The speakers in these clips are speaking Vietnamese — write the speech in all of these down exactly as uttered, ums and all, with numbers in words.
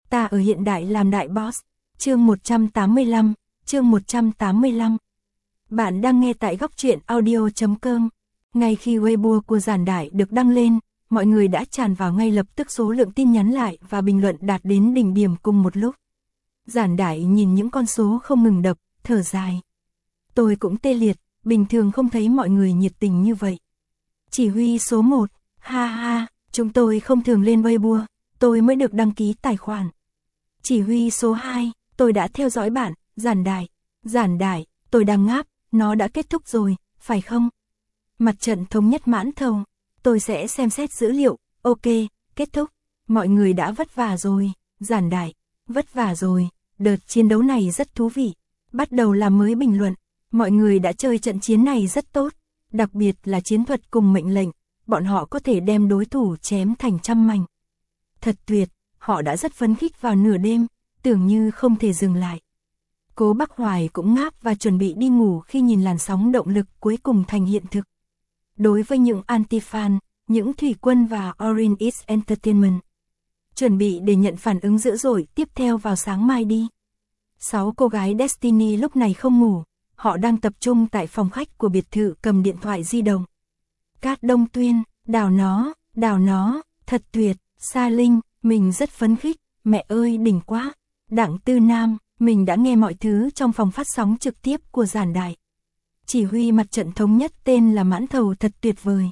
Ta ở hiện đại làm đại boss. Chương một trăm tám mươi lăm, chương một trăm tám mươi lăm. Bạn đang nghe tại góc truyện audio chấm com. Ngay khi Weibo của Giản Đại được đăng lên, mọi người đã tràn vào ngay lập tức, số lượng tin nhắn lại và bình luận đạt đến đỉnh điểm cùng một lúc. Giản Đại nhìn những con số không ngừng đập, thở dài. Tôi cũng tê liệt, bình thường không thấy mọi người nhiệt tình như vậy. Chỉ huy số một, ha ha, chúng tôi không thường lên Weibo, tôi mới được đăng ký tài khoản. Chỉ huy số hai, tôi đã theo dõi bạn, Giản Đại. Giản Đại, tôi đang ngáp, nó đã kết thúc rồi, phải không? Mặt trận thống nhất Mãn Thầu, tôi sẽ xem xét dữ liệu, ok, kết thúc. Mọi người đã vất vả rồi, Giản Đại, vất vả rồi, đợt chiến đấu này rất thú vị. Bắt đầu làm mới bình luận, mọi người đã chơi trận chiến này rất tốt, đặc biệt là chiến thuật cùng mệnh lệnh, bọn họ có thể đem đối thủ chém thành trăm mảnh. Thật tuyệt, họ đã rất phấn khích vào nửa đêm, tưởng như không thể dừng lại. Cố Bắc Hoài cũng ngáp và chuẩn bị đi ngủ khi nhìn làn sóng động lực cuối cùng thành hiện thực. Đối với những anti-fan, những thủy quân và Orange is Entertainment, chuẩn bị để nhận phản ứng dữ dội tiếp theo vào sáng mai đi. Sáu cô gái Destiny lúc này không ngủ, họ đang tập trung tại phòng khách của biệt thự cầm điện thoại di động. Cát Đông Tuyên, đào nó, đào nó, thật tuyệt, Sa Linh, mình rất phấn khích, mẹ ơi đỉnh quá. Đặng Tư Nam, mình đã nghe mọi thứ trong phòng phát sóng trực tiếp của Giản Đại. Chỉ huy mặt trận thống nhất tên là Mãn Thầu thật tuyệt vời.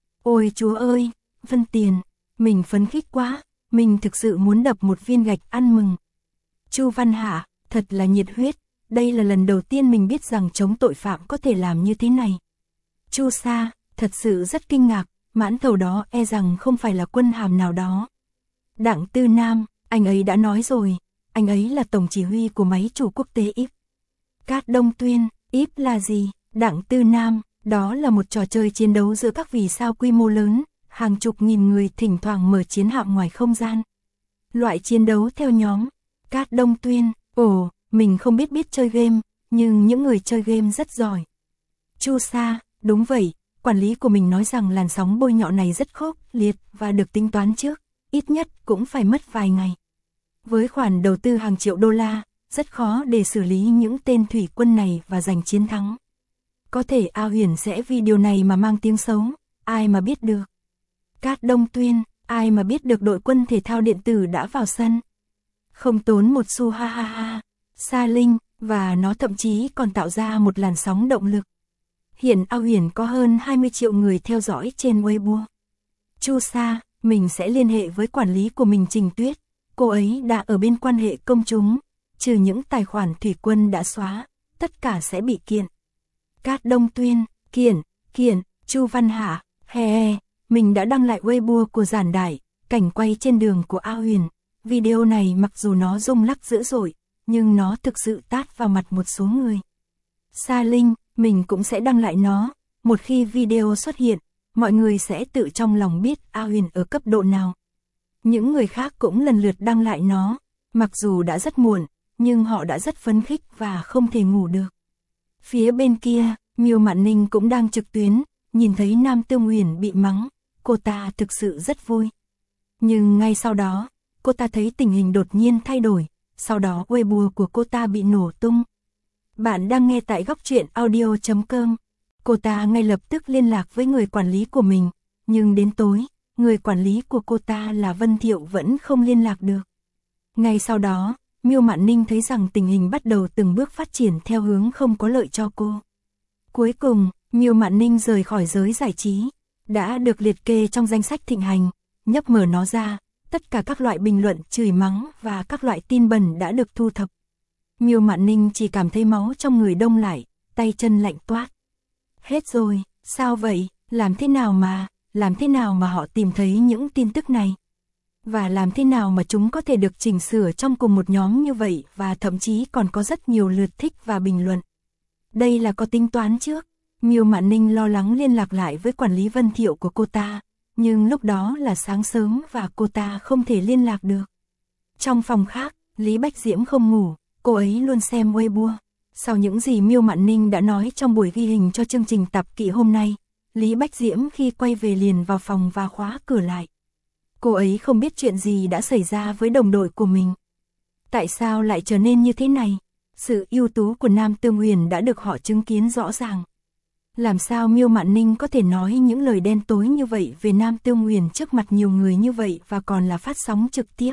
Ôi chúa ơi, Vân Tiền, mình phấn khích quá, mình thực sự muốn đập một viên gạch ăn mừng. Chu Văn Hạ, thật là nhiệt huyết, đây là lần đầu tiên mình biết rằng chống tội phạm có thể làm như thế này. Chu Sa, thật sự rất kinh ngạc, Mãn Thầu đó e rằng không phải là quân hàm nào đó. Đặng Tư Nam, anh ấy đã nói rồi, anh ấy là tổng chỉ huy của máy chủ quốc tế i pê. Cát Đông Tuyên, i pê là gì? Đặng Tư Nam, đó là một trò chơi chiến đấu giữa các vì sao quy mô lớn, hàng chục nghìn người thỉnh thoảng mở chiến hạm ngoài không gian. Loại chiến đấu theo nhóm. Cát Đông Tuyên, ồ, mình không biết biết chơi game, nhưng những người chơi game rất giỏi. Chu Sa, đúng vậy, quản lý của mình nói rằng làn sóng bôi nhọ này rất khốc liệt và được tính toán trước, ít nhất cũng phải mất vài ngày. Với khoản đầu tư hàng triệu đô la, rất khó để xử lý những tên thủy quân này và giành chiến thắng. Có thể A Huyền sẽ vì điều này mà mang tiếng xấu, ai mà biết được. Cát Đông Tuyên, ai mà biết được đội quân thể thao điện tử đã vào sân. Không tốn một xu ha ha ha. Sa Linh, và nó thậm chí còn tạo ra một làn sóng động lực. Hiện A Huyền có hơn hai mươi triệu người theo dõi trên Weibo. Chu Sa, mình sẽ liên hệ với quản lý của mình Trình Tuyết. Cô ấy đã ở bên quan hệ công chúng, trừ những tài khoản thủy quân đã xóa, tất cả sẽ bị kiện. Cát Đông Tuyên, kiện, kiện, Chu Văn Hạ, he he, mình đã đăng lại Weibo của Giản Đại, cảnh quay trên đường của A Huyền. Video này mặc dù nó rung lắc dữ dội, nhưng nó thực sự tát vào mặt một số người. Sa Linh, mình cũng sẽ đăng lại nó, một khi video xuất hiện, mọi người sẽ tự trong lòng biết A Huyền ở cấp độ nào. Những người khác cũng lần lượt đăng lại nó, mặc dù đã rất muộn, nhưng họ đã rất phấn khích và không thể ngủ được. Phía bên kia, Miêu Mạn Ninh cũng đang trực tuyến, nhìn thấy Nam Tương Huyền bị mắng, cô ta thực sự rất vui. Nhưng ngay sau đó, cô ta thấy tình hình đột nhiên thay đổi, sau đó Weibo của cô ta bị nổ tung. Bạn đang nghe tại góc truyện audio chấm com. Cô ta ngay lập tức liên lạc với người quản lý của mình, nhưng đến tối, người quản lý của cô ta là Vân Thiệu vẫn không liên lạc được. Ngay sau đó, Miêu Mạn Ninh thấy rằng tình hình bắt đầu từng bước phát triển theo hướng không có lợi cho cô. Cuối cùng, Miêu Mạn Ninh rời khỏi giới giải trí, đã được liệt kê trong danh sách thịnh hành, nhấp mở nó ra, tất cả các loại bình luận chửi mắng và các loại tin bẩn đã được thu thập. Miêu Mạn Ninh chỉ cảm thấy máu trong người đông lại, tay chân lạnh toát. Hết rồi, sao vậy, làm thế nào mà, làm thế nào mà họ tìm thấy những tin tức này? Và làm thế nào mà chúng có thể được chỉnh sửa trong cùng một nhóm như vậy và thậm chí còn có rất nhiều lượt thích và bình luận? Đây là có tính toán trước. Miêu Mạn Ninh lo lắng liên lạc lại với quản lý Vân Thiệu của cô ta, nhưng lúc đó là sáng sớm và cô ta không thể liên lạc được. Trong phòng khác, Lý Bách Diễm không ngủ, cô ấy luôn xem Weibo. Sau những gì Miêu Mạn Ninh đã nói trong buổi ghi hình cho chương trình tạp kỵ hôm nay, Lý Bách Diễm khi quay về liền vào phòng và khóa cửa lại. Cô ấy không biết chuyện gì đã xảy ra với đồng đội của mình. Tại sao lại trở nên như thế này? Sự ưu tú của Nam Tương Huyền đã được họ chứng kiến rõ ràng. Làm sao Miêu Mạn Ninh có thể nói những lời đen tối như vậy về Nam Tương Huyền trước mặt nhiều người như vậy và còn là phát sóng trực tiếp?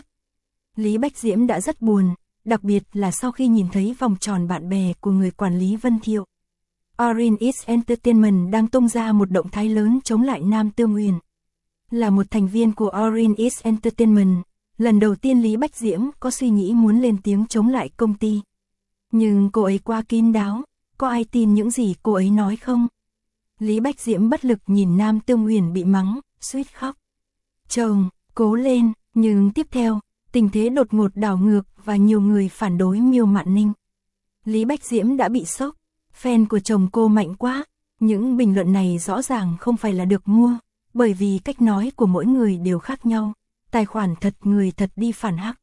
Lý Bách Diễm đã rất buồn, đặc biệt là sau khi nhìn thấy vòng tròn bạn bè của người quản lý Vân Thiệu. Orange is Entertainment đang tung ra một động thái lớn chống lại Nam Tương Huyền. Là một thành viên của Orange is Entertainment, lần đầu tiên Lý Bách Diễm có suy nghĩ muốn lên tiếng chống lại công ty. Nhưng cô ấy quá kín đáo, có ai tin những gì cô ấy nói không? Lý Bách Diễm bất lực nhìn Nam Tương Huyền bị mắng, suýt khóc. Chồng, cố lên, nhưng tiếp theo, tình thế đột ngột đảo ngược và nhiều người phản đối Miêu Mạn Ninh. Lý Bách Diễm đã bị sốc, fan của chồng cô mạnh quá, những bình luận này rõ ràng không phải là được mua, bởi vì cách nói của mỗi người đều khác nhau, tài khoản thật người thật đi phản hắc.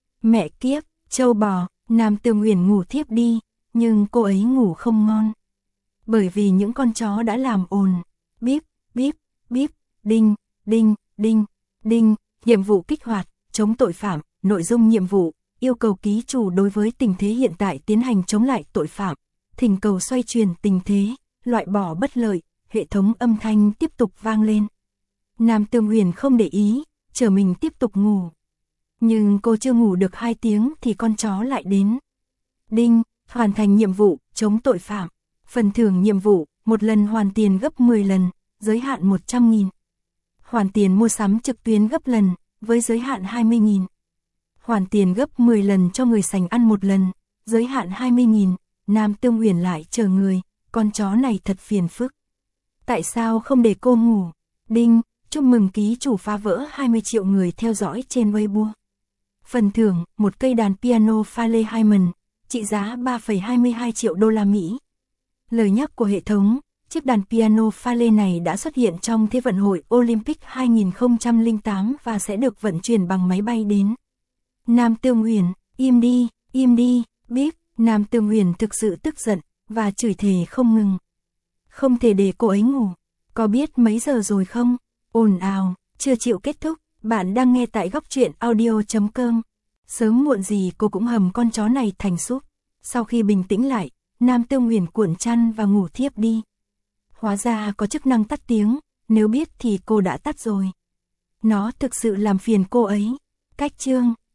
Mẹ kiếp, trâu bò, Nam Tương Huyền ngủ thiếp đi, nhưng cô ấy ngủ không ngon. Bởi vì những con chó đã làm ồn, bíp, bíp, bíp, đinh, đinh, đinh, đinh, nhiệm vụ kích hoạt, chống tội phạm, nội dung nhiệm vụ, yêu cầu ký chủ đối với tình thế hiện tại tiến hành chống lại tội phạm, thỉnh cầu xoay chuyển tình thế, loại bỏ bất lợi, hệ thống âm thanh tiếp tục vang lên. Nam Tương Huyền không để ý, chờ mình tiếp tục ngủ. Nhưng cô chưa ngủ được hai tiếng thì con chó lại đến. Đinh, hoàn thành nhiệm vụ, chống tội phạm. Phần thưởng nhiệm vụ, một lần hoàn tiền gấp mười lần, giới hạn một trăm nghìn. Hoàn tiền mua sắm trực tuyến gấp lần, với giới hạn hai mươi nghìn. Hoàn tiền gấp mười lần cho người sành ăn một lần, giới hạn hai mươi nghìn. Nam Tương Huyền lại chờ người, con chó này thật phiền phức. Tại sao không để cô ngủ? Đinh, chúc mừng ký chủ phá vỡ hai mươi triệu người theo dõi trên Weibo. Phần thưởng, một cây đàn piano Fale Hyman, trị giá ba phẩy hai mươi hai triệu đô la Mỹ. Lời nhắc của hệ thống, chiếc đàn piano Fale này đã xuất hiện trong Thế vận hội Olympic hai không không tám và sẽ được vận chuyển bằng máy bay đến. Nam Tương Huyền, im đi, im đi, bíp. Nam Tương Huyền thực sự tức giận, và chửi thề không ngừng. Không thể để cô ấy ngủ. Có biết mấy giờ rồi không? Ồn ào, chưa chịu kết thúc. Bạn đang nghe tại góc truyện audio chấm com. Sớm muộn gì cô cũng hầm con chó này thành súp. Sau khi bình tĩnh lại, Nam Tương Huyền cuộn chăn và ngủ thiếp đi. Hóa ra có chức năng tắt tiếng, nếu biết thì cô đã tắt rồi. Nó thực sự làm phiền cô ấy. Cách chương,